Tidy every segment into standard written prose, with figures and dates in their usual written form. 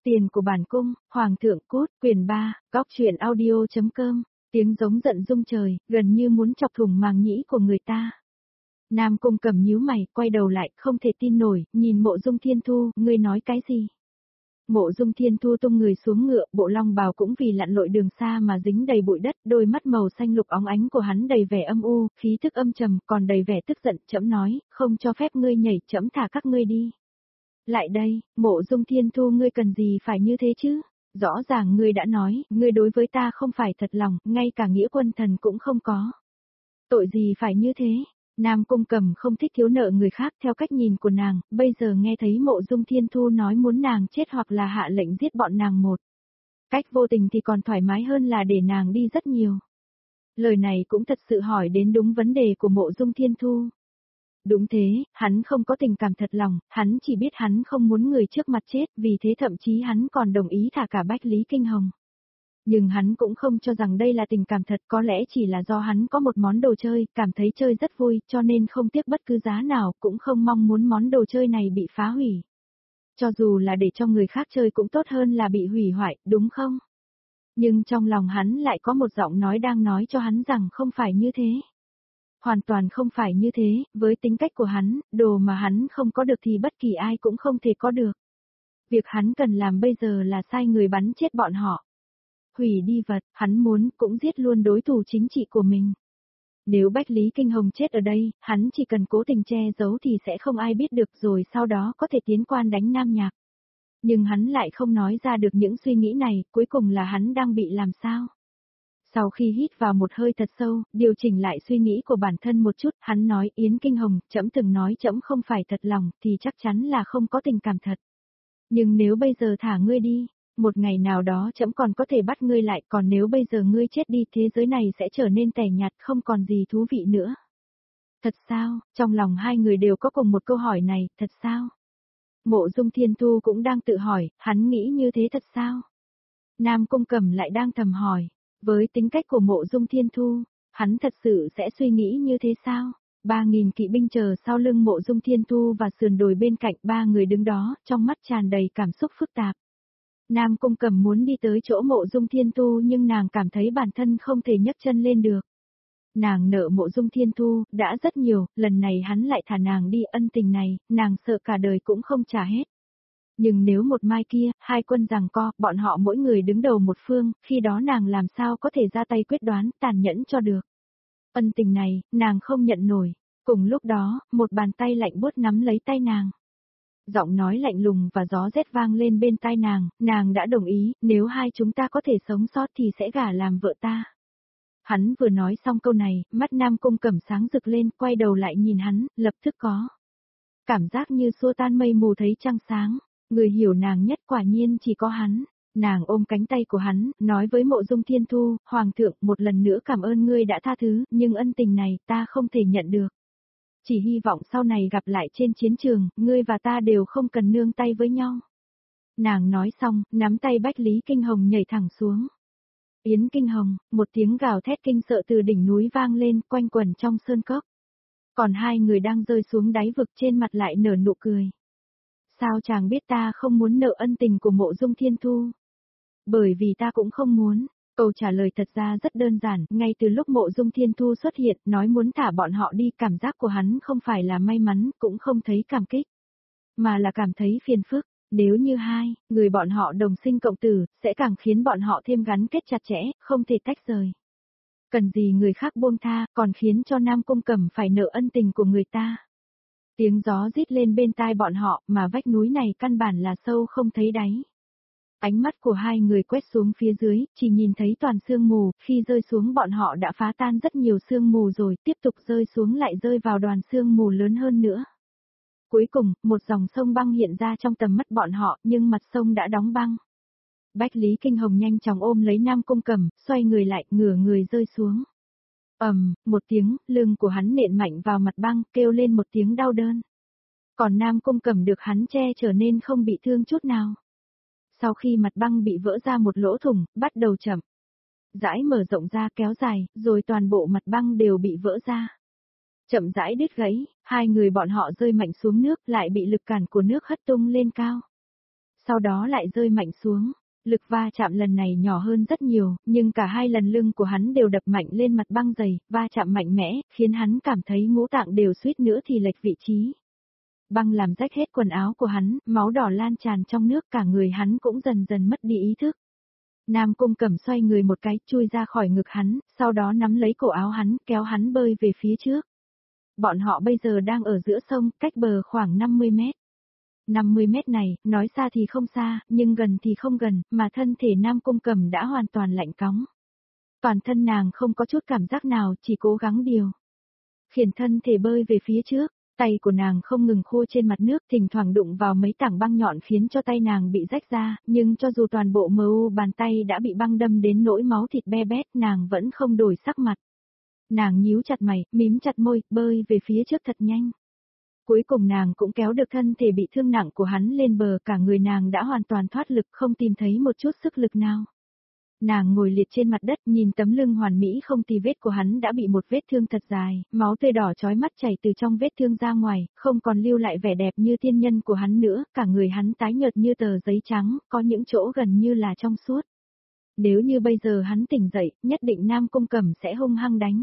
Tiền của bản cung, Hoàng thượng cút, quyền 3, góc truyện audio.com, tiếng giống giận rung trời, gần như muốn chọc thủng màng nhĩ của người ta. Nam Cung Cầm nhíu mày, quay đầu lại, không thể tin nổi, nhìn Mộ Dung Thiên Thu, ngươi nói cái gì? Mộ Dung Thiên Thu tung người xuống ngựa, bộ long bào cũng vì lặn lội đường xa mà dính đầy bụi đất, đôi mắt màu xanh lục óng ánh của hắn đầy vẻ âm u, khí thức âm trầm, còn đầy vẻ tức giận, trẫm nói, không cho phép ngươi nhảy, trẫm thả các ngươi đi. Lại đây, Mộ Dung Thiên Thu, ngươi cần gì phải như thế chứ? Rõ ràng ngươi đã nói, ngươi đối với ta không phải thật lòng, ngay cả nghĩa quân thần cũng không có. Tội gì phải như thế? Nam Cung Cầm không thích thiếu nợ người khác theo cách nhìn của nàng, bây giờ nghe thấy Mộ Dung Thiên Thu nói muốn nàng chết hoặc là hạ lệnh giết bọn nàng một. Cách vô tình thì còn thoải mái hơn là để nàng đi rất nhiều. Lời này cũng thật sự hỏi đến đúng vấn đề của Mộ Dung Thiên Thu. Đúng thế, hắn không có tình cảm thật lòng, hắn chỉ biết hắn không muốn người trước mặt chết, vì thế thậm chí hắn còn đồng ý thả cả Bách Lý Kinh Hồng. Nhưng hắn cũng không cho rằng đây là tình cảm thật, có lẽ chỉ là do hắn có một món đồ chơi, cảm thấy chơi rất vui, cho nên không tiếc bất cứ giá nào, cũng không mong muốn món đồ chơi này bị phá hủy. Cho dù là để cho người khác chơi cũng tốt hơn là bị hủy hoại, đúng không? Nhưng trong lòng hắn lại có một giọng nói đang nói cho hắn rằng không phải như thế. Hoàn toàn không phải như thế, với tính cách của hắn, đồ mà hắn không có được thì bất kỳ ai cũng không thể có được. Việc hắn cần làm bây giờ là sai người bắn chết bọn họ. Hủy đi vật, hắn muốn cũng giết luôn đối thủ chính trị của mình. Nếu Bách Lý Kinh Hồng chết ở đây, hắn chỉ cần cố tình che giấu thì sẽ không ai biết được, rồi sau đó có thể tiến quan đánh Nam Nhạc. Nhưng hắn lại không nói ra được những suy nghĩ này, cuối cùng là hắn đang bị làm sao? Sau khi hít vào một hơi thật sâu, điều chỉnh lại suy nghĩ của bản thân một chút, hắn nói, Yến Kinh Hồng, trẫm từng nói trẫm không phải thật lòng, thì chắc chắn là không có tình cảm thật. Nhưng nếu bây giờ thả ngươi đi, một ngày nào đó trẫm còn có thể bắt ngươi lại, còn nếu bây giờ ngươi chết đi, thế giới này sẽ trở nên tẻ nhạt, không còn gì thú vị nữa. Thật sao? Trong lòng hai người đều có cùng một câu hỏi này, thật sao? Mộ Dung Thiên Thu cũng đang tự hỏi, hắn nghĩ như thế thật sao? Nam Cung Cầm lại đang thầm hỏi. Với tính cách của Mộ Dung Thiên Thu, hắn thật sự sẽ suy nghĩ như thế sao? 3.000 kỵ binh chờ sau lưng Mộ Dung Thiên Thu và sườn đồi bên cạnh, ba người đứng đó, trong mắt tràn đầy cảm xúc phức tạp. Nam Cung Cầm muốn đi tới chỗ Mộ Dung Thiên Thu nhưng nàng cảm thấy bản thân không thể nhấc chân lên được. Nàng nợ Mộ Dung Thiên Thu đã rất nhiều, lần này hắn lại thả nàng đi, ân tình này, nàng sợ cả đời cũng không trả hết. Nhưng nếu một mai kia, hai quân giằng co, bọn họ mỗi người đứng đầu một phương, khi đó nàng làm sao có thể ra tay quyết đoán, tàn nhẫn cho được. Ân tình này, nàng không nhận nổi. Cùng lúc đó, một bàn tay lạnh buốt nắm lấy tay nàng. Giọng nói lạnh lùng và gió rét vang lên bên tai nàng đã đồng ý, nếu hai chúng ta có thể sống sót thì sẽ gả làm vợ ta. Hắn vừa nói xong câu này, mắt Nam Cung Cẩm sáng rực lên, quay đầu lại nhìn hắn, lập tức có cảm giác như xua tan mây mù thấy trăng sáng. Người hiểu nàng nhất quả nhiên chỉ có hắn. Nàng ôm cánh tay của hắn, nói với Mộ Dung Thiên Thu, Hoàng thượng, một lần nữa cảm ơn ngươi đã tha thứ, nhưng ân tình này ta không thể nhận được. Chỉ hy vọng sau này gặp lại trên chiến trường, ngươi và ta đều không cần nương tay với nhau. Nàng nói xong, nắm tay Bách Lý Kinh Hồng nhảy thẳng xuống. Yến Kinh Hồng, một tiếng gào thét kinh sợ từ đỉnh núi vang lên, quanh quẩn trong sơn cốc. Còn hai người đang rơi xuống đáy vực, trên mặt lại nở nụ cười. Sao chàng biết ta không muốn nợ ân tình của Mộ Dung Thiên Thu? Bởi vì ta cũng không muốn. Câu trả lời thật ra rất đơn giản, ngay từ lúc Mộ Dung Thiên Thu xuất hiện, nói muốn thả bọn họ đi, cảm giác của hắn không phải là may mắn, cũng không thấy cảm kích, mà là cảm thấy phiền phức. Nếu như hai người bọn họ đồng sinh cộng tử, sẽ càng khiến bọn họ thêm gắn kết chặt chẽ, không thể tách rời. Cần gì người khác buông tha, còn khiến cho Nam Cung Cẩm phải nợ ân tình của người ta. Tiếng gió rít lên bên tai bọn họ, mà vách núi này căn bản là sâu không thấy đáy. Ánh mắt của hai người quét xuống phía dưới, chỉ nhìn thấy toàn sương mù, khi rơi xuống bọn họ đã phá tan rất nhiều sương mù rồi, tiếp tục rơi xuống lại rơi vào đoàn sương mù lớn hơn nữa. Cuối cùng, một dòng sông băng hiện ra trong tầm mắt bọn họ, nhưng mặt sông đã đóng băng. Bách Lý Kinh Hồng nhanh chóng ôm lấy Nam Cung Cẩm, xoay người lại, ngửa người rơi xuống. Một tiếng, lưng của hắn nện mạnh vào mặt băng, kêu lên một tiếng đau đớn. Còn Nam Cung Cẩm được hắn che trở nên không bị thương chút nào. Sau khi mặt băng bị vỡ ra một lỗ thủng, bắt đầu chậm rãi mở rộng ra, kéo dài, rồi toàn bộ mặt băng đều bị vỡ ra. Chậm rãi đứt gãy, hai người bọn họ rơi mạnh xuống nước, lại bị lực cản của nước hất tung lên cao. sau đó lại rơi mạnh xuống. Lực va chạm lần này nhỏ hơn rất nhiều, nhưng cả hai lần lưng của hắn đều đập mạnh lên mặt băng dày, va chạm mạnh mẽ, khiến hắn cảm thấy ngũ tạng đều suýt nữa thì lệch vị trí. Băng làm rách hết quần áo của hắn, máu đỏ lan tràn trong nước, cả người hắn cũng dần dần mất đi ý thức. Nam Cung Cẩm xoay người một cái, chui ra khỏi ngực hắn, sau đó nắm lấy cổ áo hắn, kéo hắn bơi về phía trước. Bọn họ bây giờ đang ở giữa sông, cách bờ khoảng 50 mét. 50 mét này, nói xa thì không xa, nhưng gần thì không gần, mà thân thể Nam Cung Cẩm đã hoàn toàn lạnh cóng. Toàn thân nàng không có chút cảm giác nào, chỉ cố gắng điều khiển thân thể bơi về phía trước. Tay của nàng không ngừng khô trên mặt nước, thỉnh thoảng đụng vào mấy tảng băng nhọn khiến cho tay nàng bị rách ra, nhưng cho dù toàn bộ bàn tay đã bị băng đâm đến nỗi máu thịt be bét, nàng vẫn không đổi sắc mặt. Nàng nhíu chặt mày, mím chặt môi, bơi về phía trước thật nhanh. Cuối cùng nàng cũng kéo được thân thể bị thương nặng của hắn lên bờ, cả người nàng đã hoàn toàn thoát lực, không tìm thấy một chút sức lực nào. Nàng ngồi liệt trên mặt đất, nhìn tấm lưng hoàn mỹ không tì vết của hắn đã bị một vết thương thật dài, máu tươi đỏ chói mắt chảy từ trong vết thương ra ngoài, không còn lưu lại vẻ đẹp như tiên nhân của hắn nữa, cả người hắn tái nhợt như tờ giấy trắng, có những chỗ gần như là trong suốt. Nếu như bây giờ hắn tỉnh dậy, nhất định Nam Cung Cẩm sẽ hung hăng đánh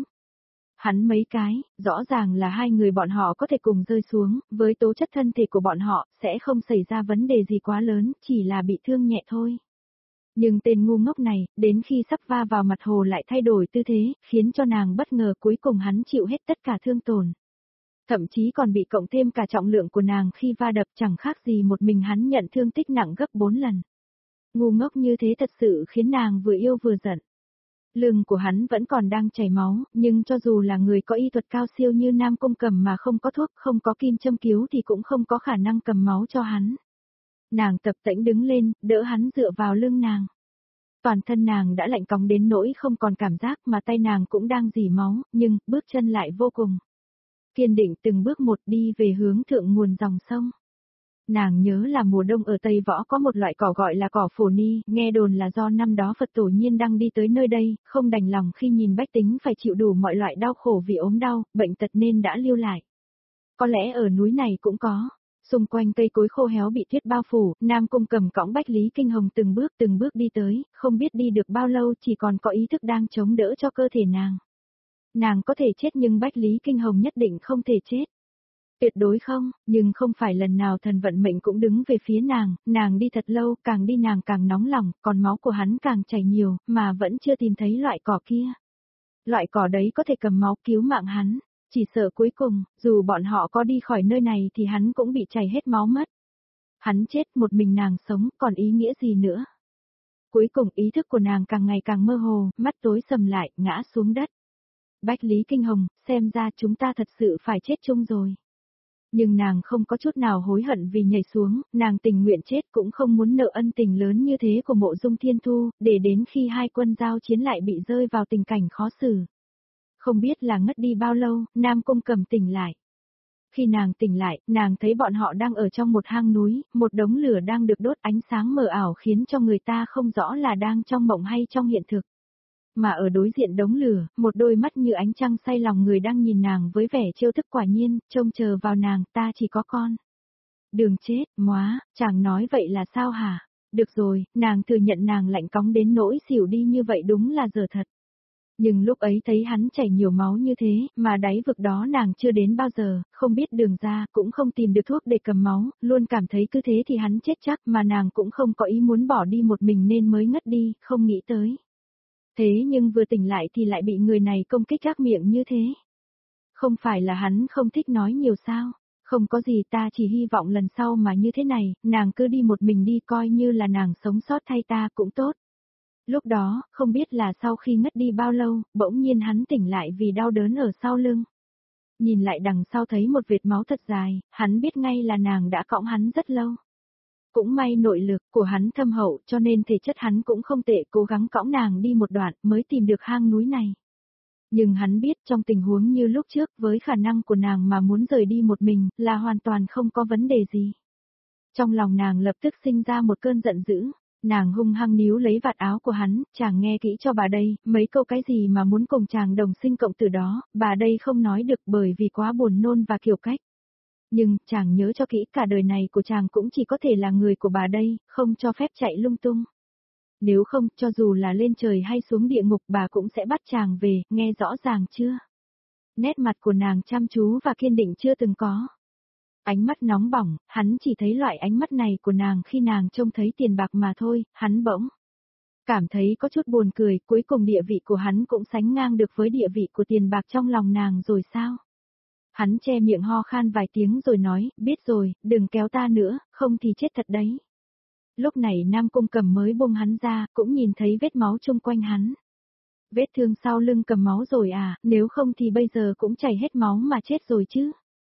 hắn mấy cái, rõ ràng là hai người bọn họ có thể cùng rơi xuống, với tố chất thân thể của bọn họ, sẽ không xảy ra vấn đề gì quá lớn, chỉ là bị thương nhẹ thôi. Nhưng tên ngu ngốc này, đến khi sắp va vào mặt hồ lại thay đổi tư thế, khiến cho nàng bất ngờ, cuối cùng hắn chịu hết tất cả thương tổn. Thậm chí còn bị cộng thêm cả trọng lượng của nàng khi va đập, chẳng khác gì một mình hắn nhận thương tích nặng gấp 4 lần. Ngu ngốc như thế thật sự khiến nàng vừa yêu vừa giận. Lưng của hắn vẫn còn đang chảy máu, nhưng cho dù là người có y thuật cao siêu như Nam Cung Cẩm mà không có thuốc, không có kim châm cứu thì cũng không có khả năng cầm máu cho hắn. Nàng tập tễnh đứng lên, đỡ hắn dựa vào lưng nàng. Toàn thân nàng đã lạnh cóng đến nỗi không còn cảm giác, mà tay nàng cũng đang rỉ máu, nhưng bước chân lại vô cùng kiên định, từng bước một đi về hướng thượng nguồn dòng sông. Nàng nhớ là mùa đông ở Tây Võ có một loại cỏ gọi là cỏ phổ ni, nghe đồn là do năm đó Phật tổ nhiên đang đi tới nơi đây, không đành lòng khi nhìn bách tính phải chịu đủ mọi loại đau khổ vì ốm đau, bệnh tật nên đã lưu lại. Có lẽ ở núi này cũng có. Xung quanh cây cối khô héo bị tuyết bao phủ, Nam Cung Cẩm cõng Bách Lý Kinh Hồng từng bước đi tới, không biết đi được bao lâu, chỉ còn có ý thức đang chống đỡ cho cơ thể nàng. Nàng có thể chết nhưng Bách Lý Kinh Hồng nhất định không thể chết. Tuyệt đối không, nhưng không phải lần nào thần vận mệnh cũng đứng về phía nàng đi thật lâu, càng đi nàng càng nóng lòng, còn máu của hắn càng chảy nhiều, mà vẫn chưa tìm thấy loại cỏ kia. Loại cỏ đấy có thể cầm máu cứu mạng hắn, chỉ sợ cuối cùng, dù bọn họ có đi khỏi nơi này thì hắn cũng bị chảy hết máu mất. Hắn chết, một mình nàng sống, còn ý nghĩa gì nữa? Cuối cùng ý thức của nàng càng ngày càng mơ hồ, mắt tối sầm lại, ngã xuống đất. Bách Lý Kinh Hồng, xem ra chúng ta thật sự phải chết chung rồi. Nhưng nàng không có chút nào hối hận vì nhảy xuống, nàng tình nguyện chết cũng không muốn nợ ân tình lớn như thế của Mộ Dung Thiên Thu, để đến khi hai quân giao chiến lại bị rơi vào tình cảnh khó xử. Không biết là ngất đi bao lâu, Nam Cung Cẩm tỉnh lại. Khi nàng tỉnh lại, nàng thấy bọn họ đang ở trong một hang núi, một đống lửa đang được đốt, ánh sáng mờ ảo khiến cho người ta không rõ là đang trong mộng hay trong hiện thực. Mà ở đối diện đống lửa, một đôi mắt như ánh trăng say lòng người đang nhìn nàng với vẻ trêu thức, quả nhiên, trông chờ vào nàng, ta chỉ có con. Đường chết, móa, chàng nói vậy là sao hả? Được rồi, nàng thừa nhận nàng lạnh cóng đến nỗi xỉu đi như vậy đúng là giờ thật. Nhưng lúc ấy thấy hắn chảy nhiều máu như thế, mà đáy vực đó nàng chưa đến bao giờ, không biết đường ra, cũng không tìm được thuốc để cầm máu, luôn cảm thấy cứ thế thì hắn chết chắc, mà nàng cũng không có ý muốn bỏ đi một mình nên mới ngất đi, không nghĩ tới. Thế nhưng vừa tỉnh lại thì lại bị người này công kích ác miệng như thế. Không phải là hắn không thích nói nhiều sao? Không có gì, ta chỉ hy vọng lần sau mà như thế này, nàng cứ đi một mình đi, coi như là nàng sống sót thay ta cũng tốt. Lúc đó, không biết là sau khi ngất đi bao lâu, bỗng nhiên hắn tỉnh lại vì đau đớn ở sau lưng. Nhìn lại đằng sau thấy một vệt máu thật dài, hắn biết ngay là nàng đã cõng hắn rất lâu. Cũng may nội lực của hắn thâm hậu cho nên thể chất hắn cũng không tệ, cố gắng cõng nàng đi một đoạn mới tìm được hang núi này. Nhưng hắn biết trong tình huống như lúc trước với khả năng của nàng mà muốn rời đi một mình là hoàn toàn không có vấn đề gì. Trong lòng nàng lập tức sinh ra một cơn giận dữ. Nàng hung hăng níu lấy vạt áo của hắn, chàng nghe kỹ cho bà đây, mấy câu cái gì mà muốn cùng chàng đồng sinh cộng tử đó, bà đây không nói được bởi vì quá buồn nôn và kiểu cách. Nhưng, chàng nhớ cho kỹ cả đời này của chàng cũng chỉ có thể là người của bà đây, không cho phép chạy lung tung. Nếu không, cho dù là lên trời hay xuống địa ngục bà cũng sẽ bắt chàng về, nghe rõ ràng chưa? Nét mặt của nàng chăm chú và kiên định chưa từng có. Ánh mắt nóng bỏng, hắn chỉ thấy loại ánh mắt này của nàng khi nàng trông thấy tiền bạc mà thôi, hắn bỗng cảm thấy có chút buồn cười, cuối cùng địa vị của hắn cũng sánh ngang được với địa vị của tiền bạc trong lòng nàng rồi sao? Hắn che miệng ho khan vài tiếng rồi nói, biết rồi, đừng kéo ta nữa, không thì chết thật đấy. Lúc này Nam Cung Cầm mới buông hắn ra, cũng nhìn thấy vết máu chung quanh hắn. Vết thương sau lưng cầm máu rồi à, nếu không thì bây giờ cũng chảy hết máu mà chết rồi chứ.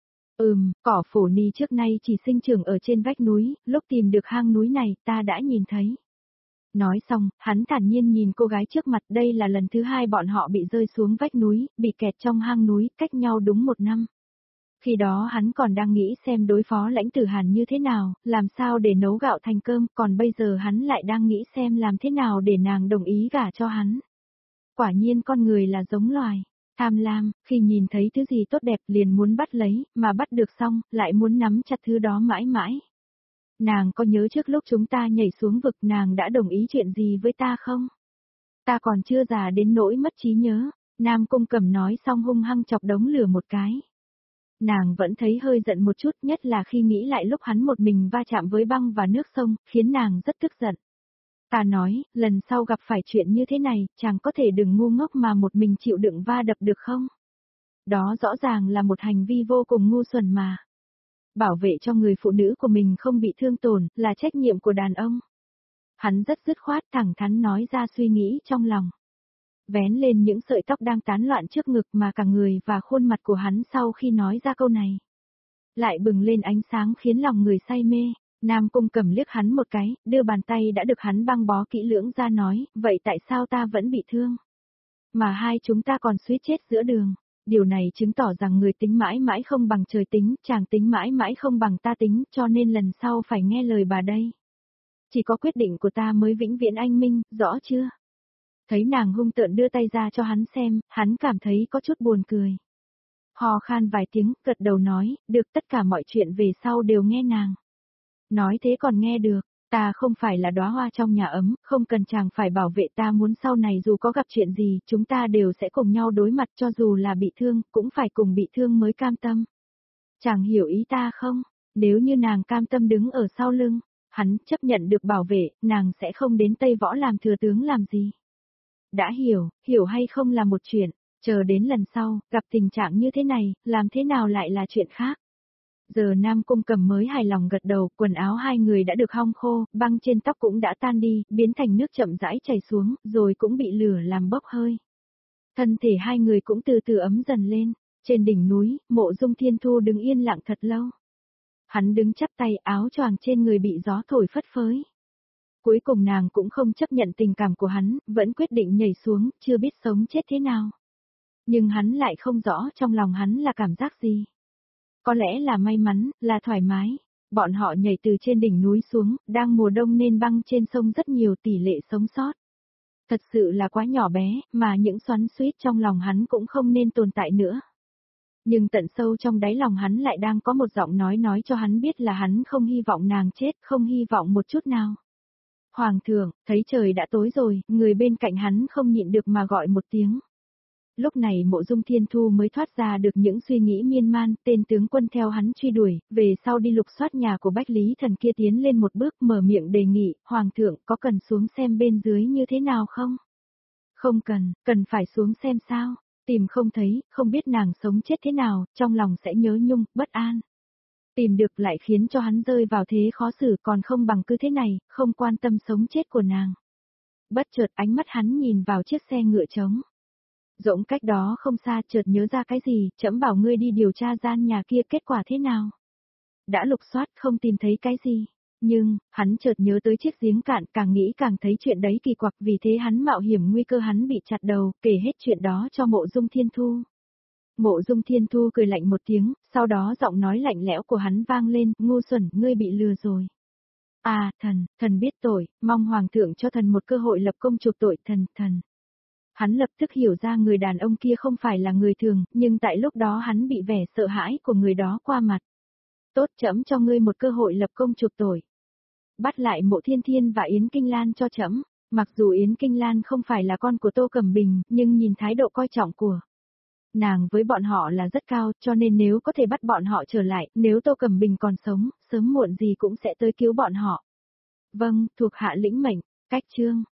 Cỏ phổ ni trước nay chỉ sinh trưởng ở trên vách núi, lúc tìm được hang núi này ta đã nhìn thấy. Nói xong, hắn thản nhiên nhìn cô gái trước mặt, đây là lần thứ hai bọn họ bị rơi xuống vách núi, bị kẹt trong hang núi, cách nhau đúng 1 năm. Khi đó hắn còn đang nghĩ xem đối phó Lãnh Tử Hàn như thế nào, làm sao để nấu gạo thành cơm, còn bây giờ hắn lại đang nghĩ xem làm thế nào để nàng đồng ý gả cho hắn. Quả nhiên con người là giống loài, tham lam, khi nhìn thấy thứ gì tốt đẹp liền muốn bắt lấy, mà bắt được xong, lại muốn nắm chặt thứ đó mãi mãi. Nàng có nhớ trước lúc chúng ta nhảy xuống vực nàng đã đồng ý chuyện gì với ta không? Ta còn chưa già đến nỗi mất trí nhớ, Nam Cung Cầm nói xong hung hăng chọc đống lửa một cái. Nàng vẫn thấy hơi giận một chút, nhất là khi nghĩ lại lúc hắn một mình va chạm với băng và nước sông, khiến nàng rất tức giận. Ta nói, lần sau gặp phải chuyện như thế này, chàng có thể đừng ngu ngốc mà một mình chịu đựng va đập được không? Đó rõ ràng là một hành vi vô cùng ngu xuẩn mà. Bảo vệ cho người phụ nữ của mình không bị thương tổn, là trách nhiệm của đàn ông. Hắn rất dứt khoát thẳng thắn nói ra suy nghĩ trong lòng. Vén lên những sợi tóc đang tán loạn trước ngực mà cả người và khuôn mặt của hắn sau khi nói ra câu này. Lại bừng lên ánh sáng khiến lòng người say mê. Nam Cung Cầm liếc hắn một cái, đưa bàn tay đã được hắn băng bó kỹ lưỡng ra nói, vậy tại sao ta vẫn bị thương? Mà hai chúng ta còn suýt chết giữa đường. Điều này chứng tỏ rằng người tính mãi mãi không bằng trời tính, chàng tính mãi mãi không bằng ta tính, cho nên lần sau phải nghe lời bà đây. Chỉ có quyết định của ta mới vĩnh viễn anh minh, rõ chưa? Thấy nàng hung tợn đưa tay ra cho hắn xem, hắn cảm thấy có chút buồn cười. Hò khan vài tiếng, gật đầu nói, được, tất cả mọi chuyện về sau đều nghe nàng. Nói thế còn nghe được, ta không phải là đóa hoa trong nhà ấm, không cần chàng phải bảo vệ ta, muốn sau này dù có gặp chuyện gì, chúng ta đều sẽ cùng nhau đối mặt, cho dù là bị thương, cũng phải cùng bị thương mới cam tâm. Chàng hiểu ý ta không? Nếu như nàng cam tâm đứng ở sau lưng, hắn chấp nhận được bảo vệ, nàng sẽ không đến Tây Võ làm thừa tướng làm gì. Đã hiểu hay không là một chuyện, chờ đến lần sau, gặp tình trạng như thế này, làm thế nào lại là chuyện khác. Giờ Nam Cung Cầm mới hài lòng gật đầu, quần áo hai người đã được hong khô, băng trên tóc cũng đã tan đi, biến thành nước chậm rãi chảy xuống, rồi cũng bị lửa làm bốc hơi. Thân thể hai người cũng từ từ ấm dần lên, trên đỉnh núi, Mộ Dung Thiên Thu đứng yên lặng thật lâu. Hắn đứng chắp tay, áo choàng trên người bị gió thổi phất phới. Cuối cùng nàng cũng không chấp nhận tình cảm của hắn, vẫn quyết định nhảy xuống, chưa biết sống chết thế nào. Nhưng hắn lại không rõ trong lòng hắn là cảm giác gì. Có lẽ là may mắn, là thoải mái. Bọn họ nhảy từ trên đỉnh núi xuống, đang mùa đông nên băng trên sông rất nhiều, tỷ lệ sống sót. Thật sự là quá nhỏ bé, mà những xoắn xuýt trong lòng hắn cũng không nên tồn tại nữa. Nhưng tận sâu trong đáy lòng hắn lại đang có một giọng nói cho hắn biết là hắn không hy vọng nàng chết, không hy vọng một chút nào. Hoàng thượng, thấy trời đã tối rồi, người bên cạnh hắn không nhịn được mà gọi một tiếng. Lúc này Mộ Dung Thiên Thu mới thoát ra được những suy nghĩ miên man, tên tướng quân theo hắn truy đuổi, về sau đi lục soát nhà của Bách Lý Thần kia tiến lên một bước mở miệng đề nghị, Hoàng thượng có cần xuống xem bên dưới như thế nào không? Không cần, cần phải xuống xem sao? Tìm không thấy, không biết nàng sống chết thế nào, trong lòng sẽ nhớ nhung, bất an. Tìm được lại khiến cho hắn rơi vào thế khó xử, còn không bằng cứ thế này, không quan tâm sống chết của nàng. Bất chợt ánh mắt hắn nhìn vào chiếc xe ngựa trống. Rỗng cách đó không xa, chợt nhớ ra cái gì, trẫm bảo ngươi đi điều tra gian nhà kia, kết quả thế nào? Đã lục soát không tìm thấy cái gì, nhưng, hắn chợt nhớ tới chiếc giếng cạn, càng nghĩ càng thấy chuyện đấy kỳ quặc, vì thế hắn mạo hiểm nguy cơ hắn bị chặt đầu, kể hết chuyện đó cho Mộ Dung Thiên Thu. Mộ Dung Thiên Thu cười lạnh một tiếng, sau đó giọng nói lạnh lẽo của hắn vang lên, ngu xuẩn, ngươi bị lừa rồi. À, thần biết tội, mong Hoàng thượng cho thần một cơ hội lập công chuộc tội, thần. Hắn lập tức hiểu ra người đàn ông kia không phải là người thường, nhưng tại lúc đó hắn bị vẻ sợ hãi của người đó qua mặt. Tốt, trẫm cho ngươi một cơ hội lập công chuộc tội. Bắt lại Mộ Thiên Thiên và Yến Kinh Lan cho trẫm. Mặc dù Yến Kinh Lan không phải là con của Tô Cẩm Bình, nhưng nhìn thái độ coi trọng của nàng với bọn họ là rất cao, cho nên nếu có thể bắt bọn họ trở lại, nếu Tô Cẩm Bình còn sống, sớm muộn gì cũng sẽ tới cứu bọn họ. Vâng, thuộc hạ lĩnh mệnh, cách chương.